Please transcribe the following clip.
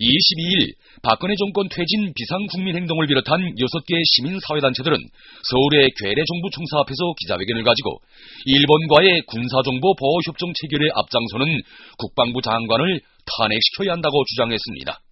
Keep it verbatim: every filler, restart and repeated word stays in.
이십이일 박근혜 정권 퇴진 비상국민행동을 비롯한 여섯 개 시민사회단체들은 서울의 괴뢰정부 총사 앞에서 기자회견을 가지고 일본과의 군사정보 보호협정 체결에 앞장서는 국방부 장관을 탄핵시켜야 한다고 주장했습니다.